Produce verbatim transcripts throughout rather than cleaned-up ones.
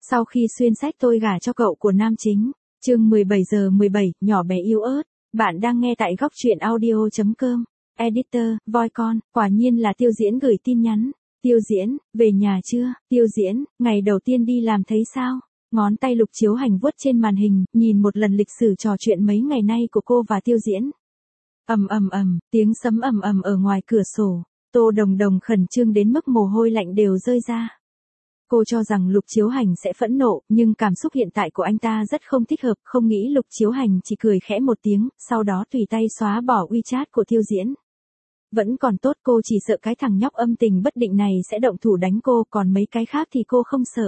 Sau khi xuyên sách tôi gả cho cậu của nam chính, chương mười bảy giờ mười bảy, nhỏ bé yếu ớt, bạn đang nghe tại góc truyện audio chấm com. Editor, voi con, quả nhiên là Tiêu Diễn gửi tin nhắn. Tiêu Diễn, về nhà chưa? Tiêu Diễn, ngày đầu tiên đi làm thấy sao? Ngón tay Lục Chiếu Hành vuốt trên màn hình, nhìn một lần lịch sử trò chuyện mấy ngày nay của cô và Tiêu Diễn. Ầm ầm ầm, tiếng sấm ầm ầm ở ngoài cửa sổ, Tô Đồng Đồng khẩn trương đến mức mồ hôi lạnh đều rơi ra. Cô cho rằng Lục Chiếu Hành sẽ phẫn nộ, nhưng cảm xúc hiện tại của anh ta rất không thích hợp, không nghĩ Lục Chiếu Hành chỉ cười khẽ một tiếng, sau đó tùy tay xóa bỏ WeChat của Tiêu Diễn. Vẫn còn tốt, cô chỉ sợ cái thằng nhóc âm tình bất định này sẽ động thủ đánh cô, còn mấy cái khác thì cô không sợ.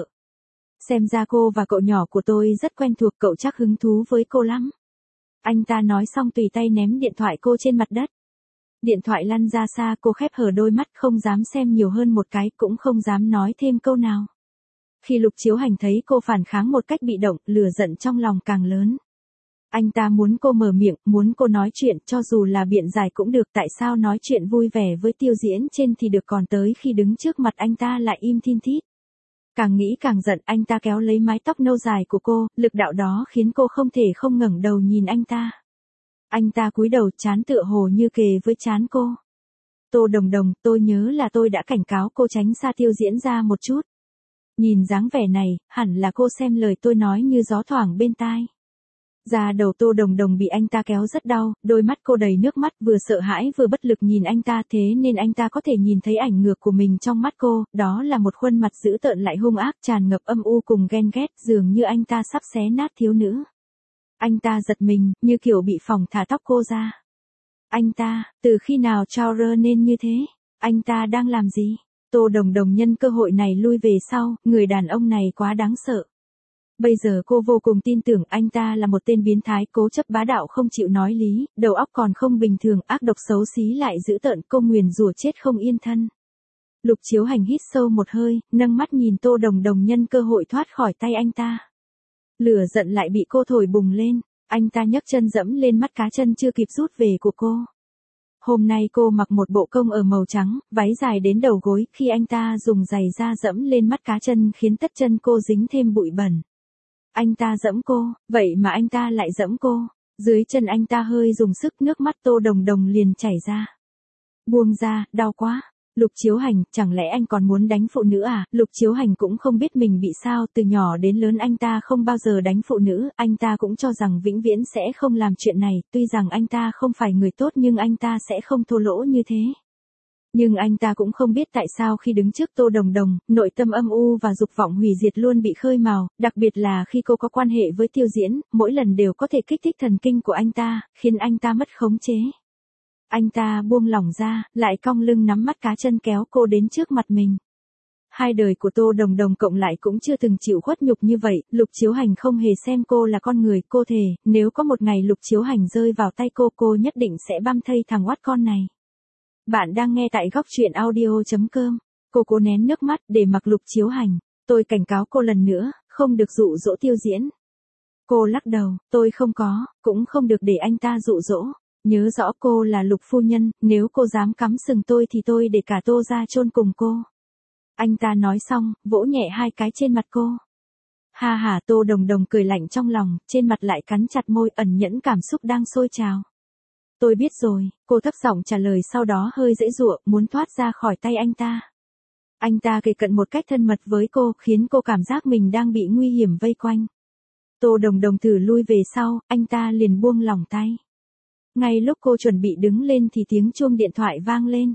Xem ra cô và cậu nhỏ của tôi rất quen thuộc, cậu chắc hứng thú với cô lắm. Anh ta nói xong tùy tay ném điện thoại cô trên mặt đất. Điện thoại lăn ra xa, cô khép hờ đôi mắt không dám xem nhiều hơn một cái, cũng không dám nói thêm câu nào. Khi Lục Chiếu Hành thấy cô phản kháng một cách bị động, lửa giận trong lòng càng lớn. Anh ta muốn cô mở miệng, muốn cô nói chuyện, cho dù là biện giải cũng được, tại sao nói chuyện vui vẻ với Tiêu Diễn trên thì được còn tới khi đứng trước mặt anh ta lại im thin thít. Càng nghĩ càng giận, anh ta kéo lấy mái tóc nâu dài của cô, lực đạo đó khiến cô không thể không ngẩng đầu nhìn anh ta. Anh ta cúi đầu, trán tựa hồ như kề với trán cô. Tô Đồng Đồng, tôi nhớ là tôi đã cảnh cáo cô tránh xa Tiêu Diễn ra một chút. Nhìn dáng vẻ này, hẳn là cô xem lời tôi nói như gió thoảng bên tai. Da đầu Tô Đồng Đồng bị anh ta kéo rất đau, đôi mắt cô đầy nước mắt, vừa sợ hãi vừa bất lực nhìn anh ta, thế nên anh ta có thể nhìn thấy ảnh ngược của mình trong mắt cô, đó là một khuôn mặt dữ tợn lại hung ác, tràn ngập âm u cùng ghen ghét, dường như anh ta sắp xé nát thiếu nữ. Anh ta giật mình, như kiểu bị phỏng, thả tóc cô ra. Anh ta, từ khi nào trao rơ nên như thế? Anh ta đang làm gì? Tô Đồng Đồng nhân cơ hội này lui về sau, người đàn ông này quá đáng sợ. Bây giờ cô vô cùng tin tưởng anh ta là một tên biến thái, cố chấp bá đạo không chịu nói lý, đầu óc còn không bình thường, ác độc xấu xí lại dữ tợn, cô nguyền rủa chết không yên thân. Lục Chiếu Hành hít sâu một hơi, nâng mắt nhìn Tô Đồng Đồng nhân cơ hội thoát khỏi tay anh ta. Lửa giận lại bị cô thổi bùng lên, anh ta nhấc chân dẫm lên mắt cá chân chưa kịp rút về của cô. Hôm nay cô mặc một bộ công ở màu trắng, váy dài đến đầu gối, khi anh ta dùng giày da dẫm lên mắt cá chân khiến tất chân cô dính thêm bụi bẩn. Anh ta dẫm cô, vậy mà anh ta lại dẫm cô, dưới chân anh ta hơi dùng sức, nước mắt Tô Đồng Đồng liền chảy ra. Buông ra, đau quá. Lục Chiếu Hành, chẳng lẽ anh còn muốn đánh phụ nữ à? Lục Chiếu Hành cũng không biết mình bị sao, từ nhỏ đến lớn anh ta không bao giờ đánh phụ nữ, anh ta cũng cho rằng vĩnh viễn sẽ không làm chuyện này, tuy rằng anh ta không phải người tốt nhưng anh ta sẽ không thô lỗ như thế. Nhưng anh ta cũng không biết tại sao khi đứng trước Tô Đồng Đồng, nội tâm âm u và dục vọng hủy diệt luôn bị khơi mào, đặc biệt là khi cô có quan hệ với Tiêu Diễn, mỗi lần đều có thể kích thích thần kinh của anh ta, khiến anh ta mất khống chế. Anh ta buông lỏng ra, lại cong lưng nắm mắt cá chân kéo cô đến trước mặt mình. Hai đời của Tô Đồng Đồng cộng lại cũng chưa từng chịu khuất nhục như vậy, Lục Chiếu Hành không hề xem cô là con người, cô thề, nếu có một ngày Lục Chiếu Hành rơi vào tay cô, cô nhất định sẽ băm thây thằng oát con này. Bạn đang nghe tại góc truyện audio chấm com. Cô cố nén nước mắt để mặc Lục Chiếu Hành. Tôi cảnh cáo cô lần nữa, không được dụ dỗ Tiêu Diễn. Cô lắc đầu, tôi không có, cũng không được để anh ta dụ dỗ. Nhớ rõ cô là Lục phu nhân, nếu cô dám cắm sừng tôi thì tôi để cả Tô ra chôn cùng cô. Anh ta nói xong, vỗ nhẹ hai cái trên mặt cô. Ha ha, Tô Đồng Đồng cười lạnh trong lòng, trên mặt lại cắn chặt môi, ẩn nhẫn cảm xúc đang sôi trào. Tôi biết rồi, cô thấp giọng trả lời, sau đó hơi giãy giụa, muốn thoát ra khỏi tay anh ta. Anh ta kề cận một cách thân mật với cô, khiến cô cảm giác mình đang bị nguy hiểm vây quanh. Tô Đồng Đồng thử lui về sau, anh ta liền buông lỏng tay. Ngay lúc cô chuẩn bị đứng lên thì tiếng chuông điện thoại vang lên.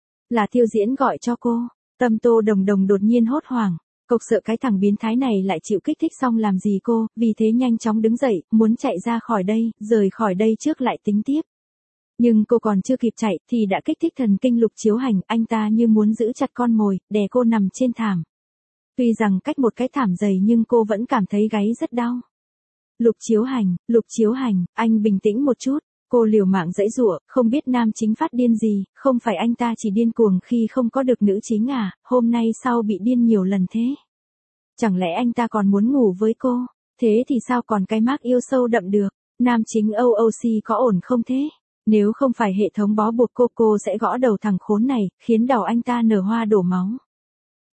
Là Tiêu Diễn gọi cho cô. Tâm Tô Đồng Đồng đột nhiên hốt hoảng. Cộc sợ cái thằng biến thái này lại chịu kích thích xong làm gì cô, vì thế nhanh chóng đứng dậy, muốn chạy ra khỏi đây, rời khỏi đây trước lại tính tiếp. Nhưng cô còn chưa kịp chạy thì đã kích thích thần kinh Lục Chiếu Hành, anh ta như muốn giữ chặt con mồi, đè cô nằm trên thảm. Tuy rằng cách một cái thảm dày nhưng cô vẫn cảm thấy gáy rất đau. Lục Chiếu Hành, Lục Chiếu Hành, anh bình tĩnh một chút. Cô liều mạng giãy giụa, không biết nam chính phát điên gì, không phải anh ta chỉ điên cuồng khi không có được nữ chính à, hôm nay sao bị điên nhiều lần thế? Chẳng lẽ anh ta còn muốn ngủ với cô? Thế thì sao còn cái mác yêu sâu đậm được? Nam chính o o xê có ổn không thế? Nếu không phải hệ thống bó buộc cô, cô sẽ gõ đầu thằng khốn này, khiến đầu anh ta nở hoa đổ máu.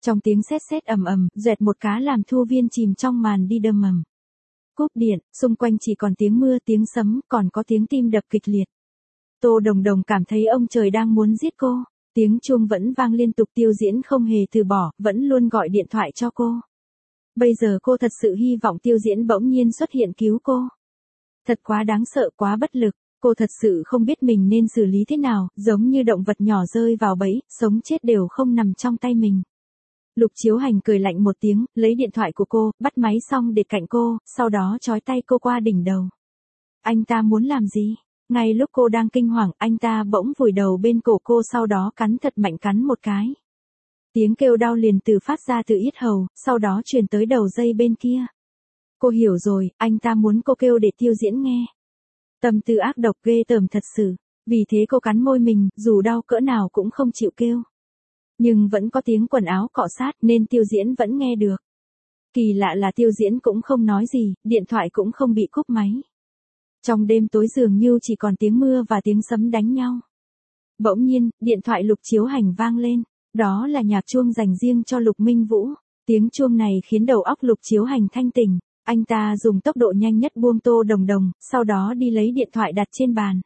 Trong tiếng sét sét ầm ầm, dẹt một cá làm Thu Viên chìm trong màn đi đâm mầm. Cúp điện, xung quanh chỉ còn tiếng mưa, tiếng sấm, còn có tiếng tim đập kịch liệt. Tô Đồng Đồng cảm thấy ông trời đang muốn giết cô. Tiếng chuông vẫn vang liên tục, Tiêu Diễn không hề từ bỏ, vẫn luôn gọi điện thoại cho cô. Bây giờ cô thật sự hy vọng Tiêu Diễn bỗng nhiên xuất hiện cứu cô. Thật quá đáng sợ, quá bất lực, cô thật sự không biết mình nên xử lý thế nào, giống như động vật nhỏ rơi vào bẫy, sống chết đều không nằm trong tay mình. Lục Chiếu Hành cười lạnh một tiếng, lấy điện thoại của cô, bắt máy xong để cạnh cô, sau đó trói tay cô qua đỉnh đầu. Anh ta muốn làm gì? Ngay lúc cô đang kinh hoàng, anh ta bỗng vùi đầu bên cổ cô, sau đó cắn thật mạnh, cắn một cái. Tiếng kêu đau liền từ phát ra từ yết hầu, sau đó truyền tới đầu dây bên kia. Cô hiểu rồi, anh ta muốn cô kêu để Tiêu Diễn nghe. Tâm tư ác độc ghê tởm thật sự, vì thế cô cắn môi mình, dù đau cỡ nào cũng không chịu kêu. Nhưng vẫn có tiếng quần áo cọ sát nên Tiêu Diễn vẫn nghe được. Kỳ lạ là Tiêu Diễn cũng không nói gì, điện thoại cũng không bị cúp máy. Trong đêm tối dường như chỉ còn tiếng mưa và tiếng sấm đánh nhau. Bỗng nhiên, điện thoại Lục Chiếu Hành vang lên, đó là nhạc chuông dành riêng cho Lục Minh Vũ. Tiếng chuông này khiến đầu óc Lục Chiếu Hành thanh tỉnh, anh ta dùng tốc độ nhanh nhất buông Tô Đồng Đồng, sau đó đi lấy điện thoại đặt trên bàn.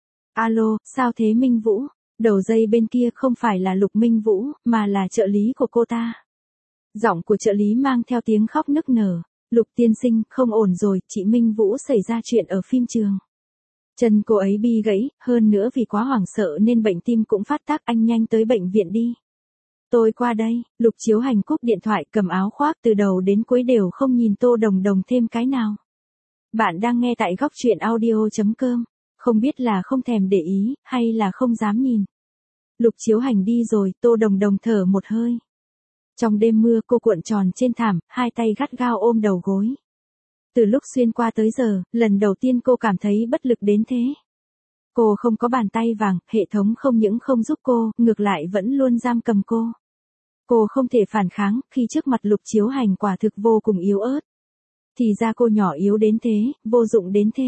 Alo, sao thế Minh Vũ? Đầu dây bên kia không phải là Lục Minh Vũ, mà là trợ lý của cô ta. Giọng của trợ lý mang theo tiếng khóc nức nở. Lục tiên sinh, không ổn rồi, chị Minh Vũ xảy ra chuyện ở phim trường. Chân cô ấy bị gãy, hơn nữa vì quá hoảng sợ nên bệnh tim cũng phát tác, anh nhanh tới bệnh viện đi. Tôi qua đây. Lục Chiếu Hành cúp điện thoại, cầm áo khoác, từ đầu đến cuối đều không nhìn Tô Đồng Đồng thêm cái nào. Bạn đang nghe tại góc truyện audio chấm com. Không biết là không thèm để ý, hay là không dám nhìn. Lục Chiếu Hành đi rồi, Tô Đồng Đồng thở một hơi. Trong đêm mưa, cô cuộn tròn trên thảm, hai tay gắt gao ôm đầu gối. Từ lúc xuyên qua tới giờ, lần đầu tiên cô cảm thấy bất lực đến thế. Cô không có bàn tay vàng, hệ thống không những không giúp cô, ngược lại vẫn luôn giam cầm cô. Cô không thể phản kháng, khi trước mặt Lục Chiếu Hành quả thực vô cùng yếu ớt. Thì ra cô nhỏ yếu đến thế, vô dụng đến thế.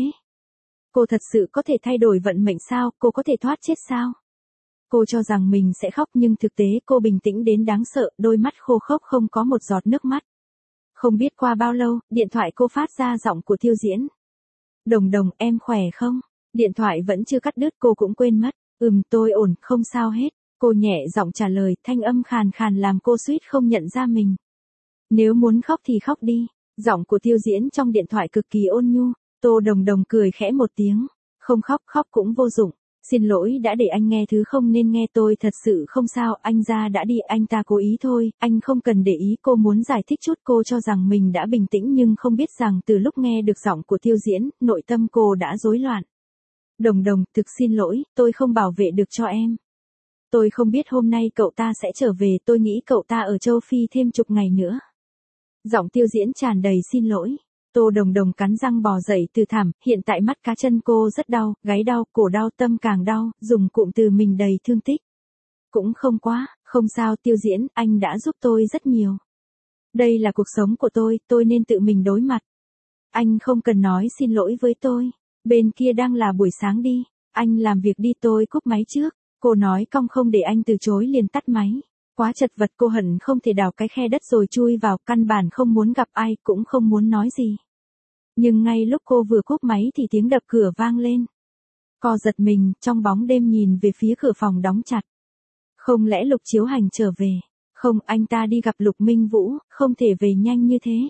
Cô thật sự có thể thay đổi vận mệnh sao, cô có thể thoát chết sao? Cô cho rằng mình sẽ khóc nhưng thực tế cô bình tĩnh đến đáng sợ, đôi mắt khô khốc không có một giọt nước mắt. Không biết qua bao lâu, điện thoại cô phát ra giọng của Tiêu Diễn. Đồng Đồng, em khỏe không? Điện thoại vẫn chưa cắt đứt, cô cũng quên mất. Ừm, tôi ổn, không sao hết. Cô nhẹ giọng trả lời, thanh âm khàn khàn làm cô suýt không nhận ra mình. Nếu muốn khóc thì khóc đi. Giọng của Tiêu Diễn trong điện thoại cực kỳ ôn nhu. Tô Đồng Đồng cười khẽ một tiếng. Không khóc, khóc cũng vô dụng. Xin lỗi đã để anh nghe thứ không nên nghe, tôi thật sự không sao, anh ra đã đi, anh ta cố ý thôi, anh không cần để ý. Cô muốn giải thích chút, cô cho rằng mình đã bình tĩnh nhưng không biết rằng từ lúc nghe được giọng của Tiêu Diễn, nội tâm cô đã rối loạn. Đồng Đồng, thực xin lỗi, tôi không bảo vệ được cho em. Tôi không biết hôm nay cậu ta sẽ trở về, tôi nghĩ cậu ta ở châu Phi thêm chục ngày nữa. Giọng Tiêu Diễn tràn đầy xin lỗi. Tô Đồng Đồng cắn răng bò dậy từ thảm, hiện tại mắt cá chân cô rất đau, gáy đau, cổ đau, tâm càng đau, dùng cụm từ mình đầy thương tích. Cũng không quá, không sao Tiêu Diễn, anh đã giúp tôi rất nhiều. Đây là cuộc sống của tôi, tôi nên tự mình đối mặt. Anh không cần nói xin lỗi với tôi. Bên kia đang là buổi sáng đi, anh làm việc đi, tôi cúp máy trước. Cô nói cong không để anh từ chối liền tắt máy. Quá chật vật, cô hận không thể đào cái khe đất rồi chui vào, căn bản không muốn gặp ai, cũng không muốn nói gì. Nhưng ngay lúc cô vừa cúp máy thì tiếng đập cửa vang lên. Cô giật mình, trong bóng đêm nhìn về phía cửa phòng đóng chặt. Không lẽ Lục Chiếu Hành trở về? Không, anh ta đi gặp Lục Minh Vũ, không thể về nhanh như thế.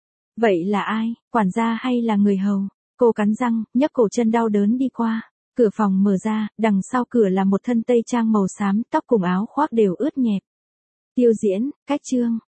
Vậy là ai, quản gia hay là người hầu? Cô cắn răng, nhấc cổ chân đau đớn đi qua. Cửa phòng mở ra, đằng sau cửa là một thân tây trang màu xám, tóc cùng áo khoác đều ướt nhẹp. Tiêu Diễn, cách chương.